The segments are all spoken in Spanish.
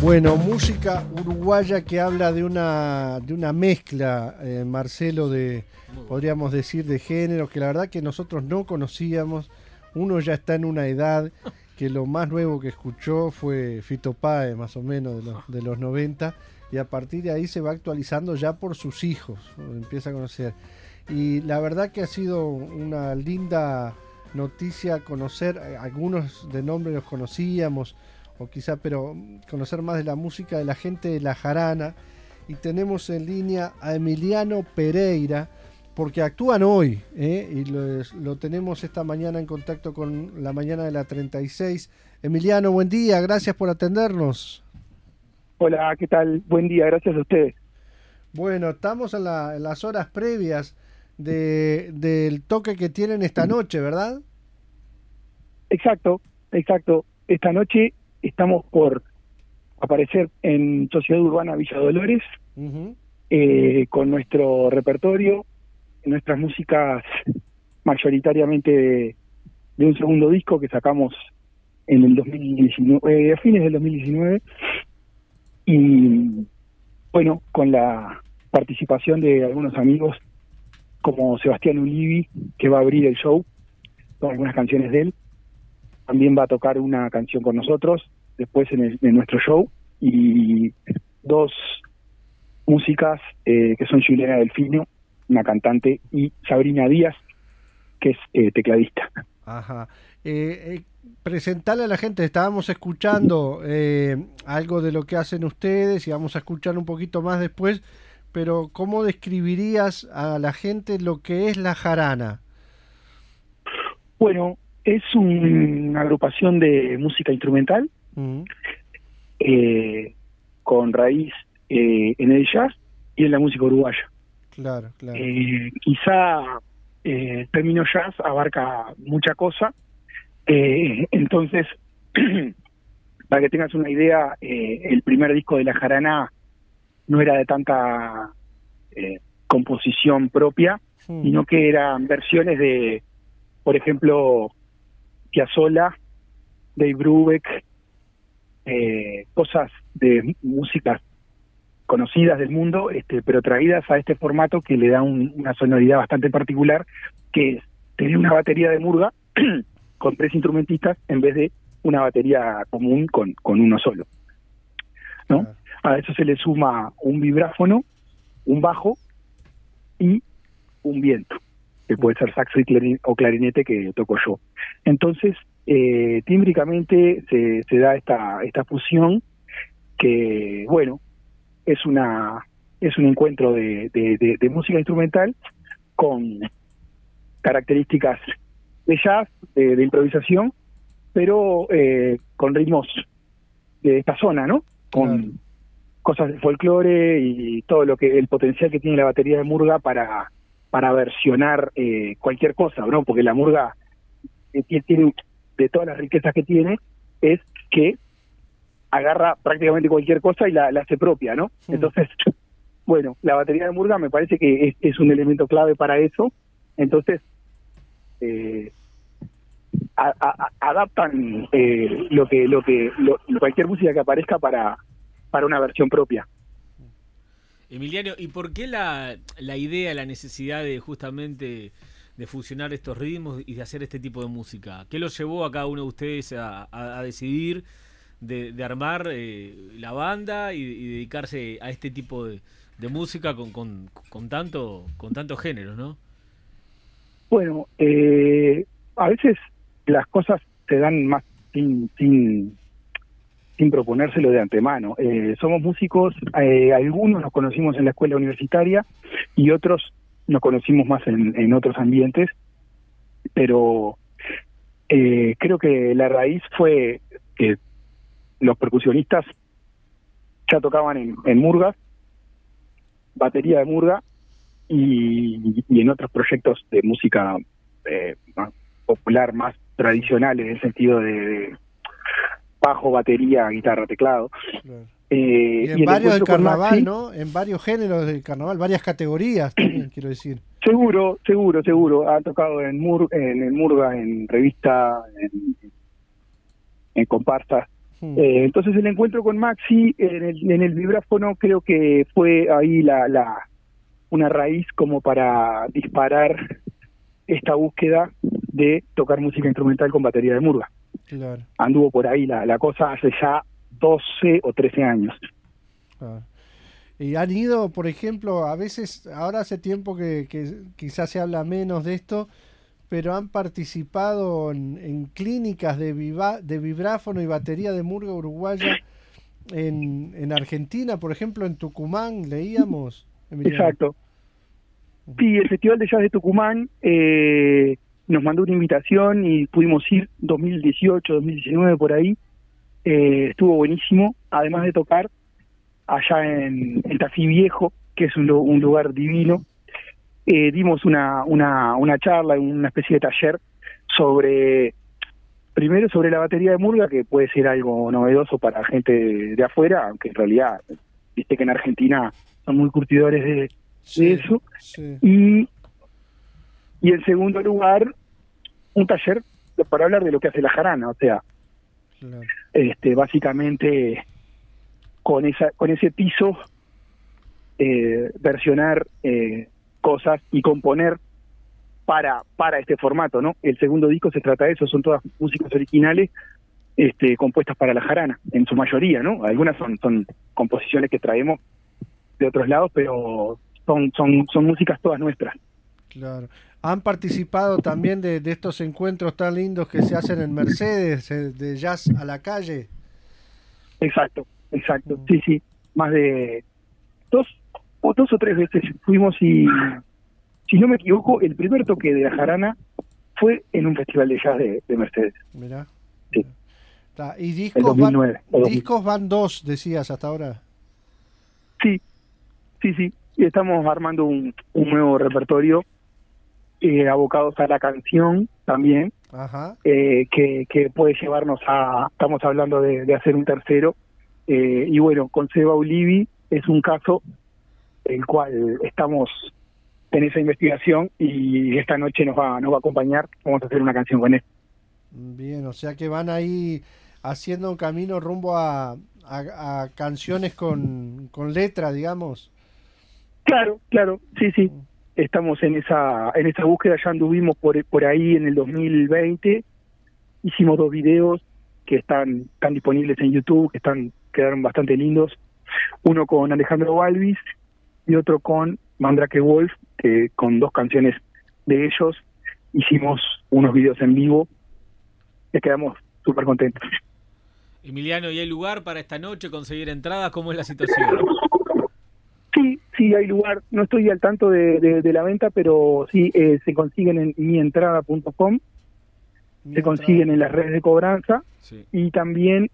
Bueno, música uruguaya que habla de una mezcla, Marcelo, podríamos decir, de géneros que la verdad que nosotros no conocíamos. Uno ya está en una edad que lo más nuevo que escuchó fue Fito Páez, más o menos de los 90, y a partir de ahí se va actualizando ya por sus hijos, empieza a conocer. Y la verdad que ha sido una linda noticia conocer, algunos de nombre los conocíamos, o quizá, pero conocer más de la música de la gente de La Jarana. Y tenemos en línea a Emiliano Pereira, porque actúan hoy, y lo tenemos esta mañana en contacto con la mañana de la 36. Emiliano, buen día, gracias por atendernos. Hola, ¿qué tal? Buen día, gracias a ustedes. Bueno, estamos en las horas previas del toque que tienen esta noche, ¿verdad? Exacto. Esta noche estamos por aparecer en Sociedad Urbana Villa Dolores, con nuestro repertorio, nuestras músicas mayoritariamente de un segundo disco que sacamos en el 2019, a fines del 2019, y bueno, con la participación de algunos amigos como Sebastián Ulivi, que va a abrir el show con algunas canciones de él. También va a tocar una canción con nosotros después en nuestro show, y dos músicas que son Juliana Delfino, una cantante, y Sabrina Díaz, que es tecladista. Ajá. Presentarle a la gente, estábamos escuchando algo de lo que hacen ustedes y vamos a escuchar un poquito más después, pero ¿cómo describirías a la gente lo que es La Jarana? Bueno, es una agrupación de música instrumental con raíz en el jazz y en la música uruguaya. Claro. Quizá el término jazz abarca mucha cosa, entonces, para que tengas una idea, el primer disco de La Jarana no era de tanta composición propia, sino que eran versiones de, por ejemplo, Piazzolla, Dave Brubeck, cosas de músicas conocidas del mundo, pero traídas a este formato que le da una sonoridad bastante particular, que es tener una batería de murga con 3 instrumentistas en vez de una batería común con uno solo, ¿no? A eso se le suma un vibráfono, un bajo y un viento, que puede ser saxo o clarinete, que toco yo. Entonces, tímbricamente se da esta fusión que, bueno, es un encuentro de música instrumental con características de jazz, de improvisación, pero con ritmos de esta zona, ¿no? Con cosas de folclore y todo el potencial que tiene la batería de murga para versionar cualquier cosa, ¿no? Porque la murga tiene, de todas las riquezas que tiene, es que agarra prácticamente cualquier cosa y la hace propia, ¿no? Entonces, bueno, la batería de murga me parece que es un elemento clave para eso. Entonces, adaptan cualquier música que aparezca para una versión propia. Emiliano, ¿y por qué la idea, la necesidad de justamente de fusionar estos ritmos y de hacer este tipo de música? ¿Qué los llevó a cada uno de ustedes a decidir de armar la banda y dedicarse a este tipo de música con tantos géneros, ¿no? Bueno, a veces las cosas se dan más sin proponérselo de antemano. Somos músicos, algunos nos conocimos en la escuela universitaria y otros nos conocimos más en otros ambientes, pero creo que la raíz fue que los percusionistas ya tocaban en murgas, batería de murga, y en otros proyectos de música más popular, más tradicional, en el sentido de bajo, batería, guitarra, teclado. Claro. Y en varios del carnaval, Maxi, ¿no? En varios géneros del carnaval, varias categorías también, quiero decir. Seguro. Ha tocado en el murga, en revista, en comparsas. Entonces el encuentro con Maxi en el vibráfono creo que fue ahí una raíz como para disparar esta búsqueda de tocar música instrumental con batería de murga. Claro. Anduvo por ahí la cosa hace ya 12 o 13 años. Ah. Y han ido, por ejemplo, a veces, ahora hace tiempo que quizás se habla menos de esto, pero han participado en clínicas de vibráfono y batería de murga uruguaya en Argentina, por ejemplo, en Tucumán, leíamos. Emiliano. Exacto. Sí, el Festival de Jazz de Tucumán nos mandó una invitación y pudimos ir 2018, 2019 por ahí. Estuvo buenísimo, además de tocar allá en Tafí Viejo, que es un lugar divino. Dimos una charla, una especie de taller primero sobre la batería de murga, que puede ser algo novedoso para gente de afuera, aunque en realidad, viste que en Argentina son muy curtidores de eso. Sí. Y en segundo lugar, un taller para hablar de lo que hace la jarana, o sea, Claro. Básicamente con ese piso, versionar cosas y componer para este formato, ¿no? El segundo disco se trata de eso, son todas músicas originales compuestas para la jarana, en su mayoría, ¿no? Algunas son composiciones que traemos de otros lados, pero son músicas todas nuestras. Claro. Han participado también de estos encuentros tan lindos que se hacen en Mercedes, de jazz a la calle. Exacto. Sí, más de dos o tres veces fuimos y, si no me equivoco, el primer toque de la jarana fue en un festival de jazz de Mercedes. Mirá. Sí. ¿Y El discos 2009, discos van 2, decías hasta ahora? Sí. Y estamos armando un nuevo repertorio abocados a la canción también. Ajá. Que puede llevarnos estamos hablando de hacer un tercero, y bueno, con Seba Ulivi es un caso el cual estamos en esa investigación y esta noche nos va a acompañar, vamos a hacer una canción con él. Bien, o sea que van ahí haciendo un camino rumbo a canciones con letra, digamos. Claro, sí. Estamos en esa búsqueda, ya anduvimos por ahí en el 2020, hicimos 2 videos que están disponibles en YouTube, quedaron bastante lindos, uno con Alejandro Balvis y otro con Mandrake Wolf, que con 2 canciones de ellos hicimos unos videos en vivo, y quedamos súper contentos. Emiliano, ¿y hay lugar para esta noche conseguir entradas? ¿Cómo es la situación? Sí, hay lugar. No estoy al tanto de la venta, pero sí, se consiguen en mientrada.com, se consiguen en las redes de cobranza, sí. Y también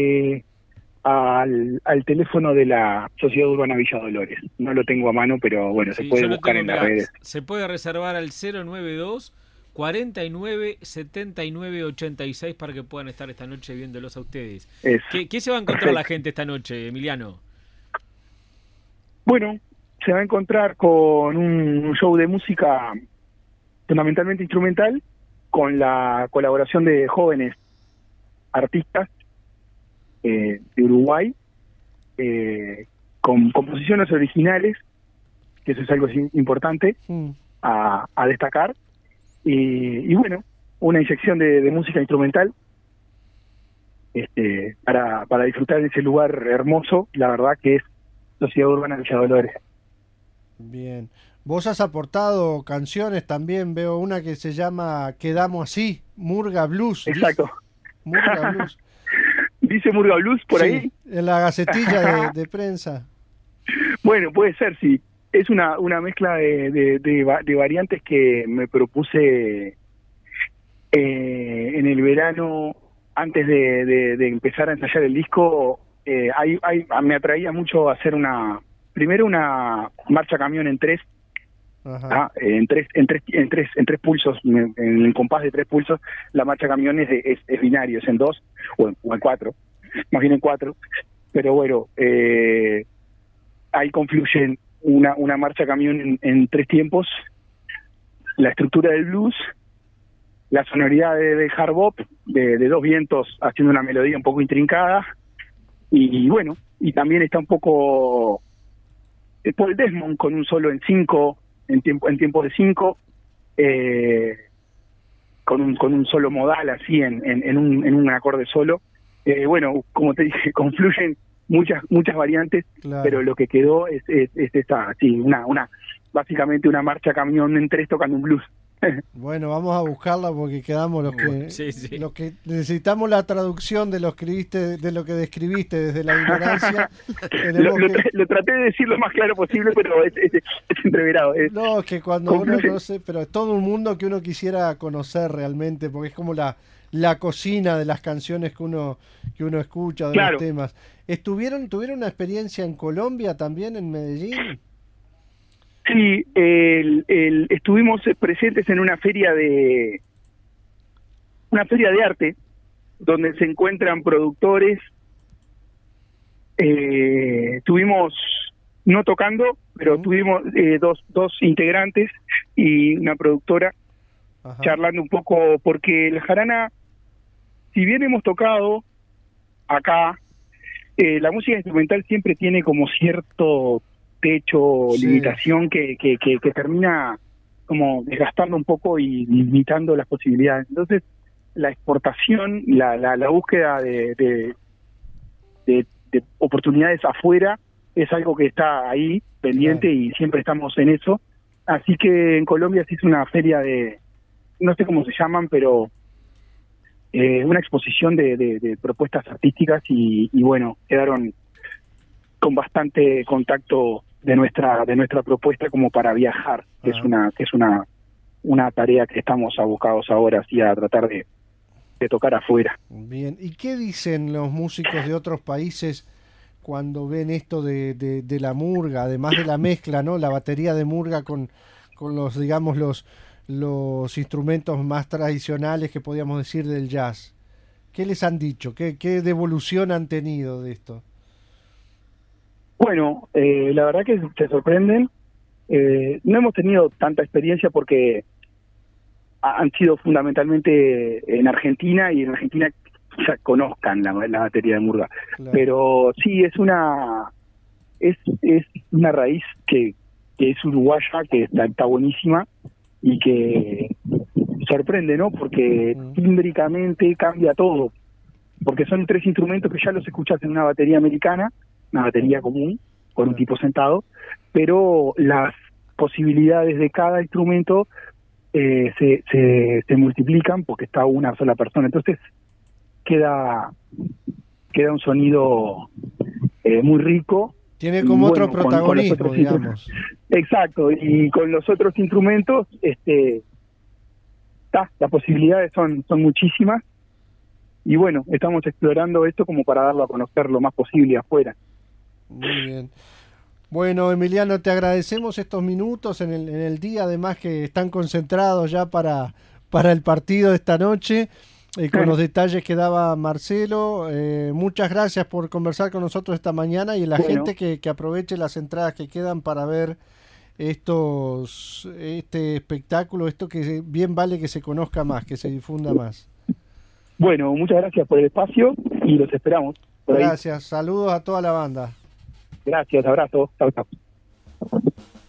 al teléfono de la Sociedad Urbana Villa Dolores. No lo tengo a mano, pero bueno, Sí, se puede yo lo buscar tengo, en las mirá, redes. se puede reservar al 092 49 79 86 para que puedan estar esta noche viéndolos a ustedes. Eso. ¿Qué se va a encontrar Perfecto. la gente esta noche, Emiliano? Bueno, se va a encontrar con un show de música fundamentalmente instrumental, con la colaboración de jóvenes artistas de Uruguay, con composiciones originales, que eso es algo importante a destacar, y bueno, una inyección de música instrumental para disfrutar en ese lugar hermoso, la verdad que es Sociedad Urbana Villa Dolores. Bien. Vos has aportado canciones también, veo una que se llama Quedamos Así, Murga Blues. Exacto. Murga Blues. ¿Dice Murga Blues por ahí? En la gacetilla de prensa. Bueno, puede ser, sí. Es una mezcla de variantes que me propuse en el verano, antes de empezar a ensayar el disco. Me atraía mucho hacer primero una marcha camión en 3, en tres pulsos, en el compás de 3 pulsos. La marcha camión es binario, es en 2 o en 4, más bien en 4, pero bueno, ahí confluyen una marcha camión en 3 tiempos, la estructura del blues la sonoridad de hard bop, de dos vientos haciendo una melodía un poco intrincada, y bueno, y también está un poco Paul Desmond con un solo en 5, en tiempo de 5, con un solo modal así en un acorde solo. Bueno, como te dije, confluyen muchas variantes, Claro. pero lo que quedó es esta, sí, básicamente una marcha camión en 3 tocando un blues. Bueno, vamos a buscarla porque quedamos Sí. los que necesitamos la traducción de lo que describiste desde la ignorancia. Lo traté de decir lo más claro posible, pero es entreverado. No, que cuando uno concluye. conoce, pero es todo un mundo que uno quisiera conocer realmente, porque es como la cocina de las canciones que uno escucha, de Claro. los temas. ¿Tuvieron una experiencia en Colombia también, en Medellín? Sí, estuvimos presentes en una feria de arte donde se encuentran productores. Tuvimos, no tocando, pero tuvimos dos integrantes y una productora. Ajá. Charlando un poco, porque la jarana, si bien hemos tocado acá, la música instrumental siempre tiene como cierto techo, Sí. limitación que termina como desgastando un poco y limitando las posibilidades. Entonces, la exportación, la búsqueda de oportunidades afuera es algo que está ahí pendiente, Claro. y siempre estamos en eso. Así que en Colombia se hizo una feria no sé cómo se llaman, pero una exposición de propuestas artísticas, y bueno, quedaron con bastante contacto de nuestra propuesta como para viajar, que es una tarea que estamos abocados ahora sí a tratar de tocar afuera. Bien, ¿y qué dicen los músicos de otros países cuando ven esto de la murga, además de la mezcla, ¿no? La batería de murga con los, digamos, los instrumentos más tradicionales que podríamos decir del jazz. ¿Qué les han dicho? ¿Qué devolución han tenido de esto? Bueno, la verdad que se sorprenden. No hemos tenido tanta experiencia porque han sido fundamentalmente en Argentina, y en Argentina ya conozcan la batería de murga. Claro. Pero sí, es una raíz que es uruguaya, que está buenísima, y que sorprende, ¿no? Porque tímbricamente cambia todo, porque son 3 instrumentos que ya los escuchás en una batería americana, una batería común, con un tipo sentado, pero las posibilidades de cada instrumento se multiplican porque está una sola persona. Entonces queda un sonido muy rico. Tiene como y otro bueno, con protagonismo, los otros digamos. Exacto, y con los otros instrumentos, las posibilidades son muchísimas, y bueno, estamos explorando esto como para darlo a conocer lo más posible afuera. Muy bien. Bueno, Emiliano, te agradecemos estos minutos en el día, además que están concentrados ya para el partido de esta noche, con los detalles que daba Marcelo. Muchas gracias por conversar con nosotros esta mañana, y la gente que aproveche las entradas que quedan para ver este espectáculo, esto que bien vale que se conozca más, que se difunda más. Bueno, muchas gracias por el espacio y los esperamos por ahí. Gracias, saludos a toda la banda. Gracias, abrazo, chao, chao.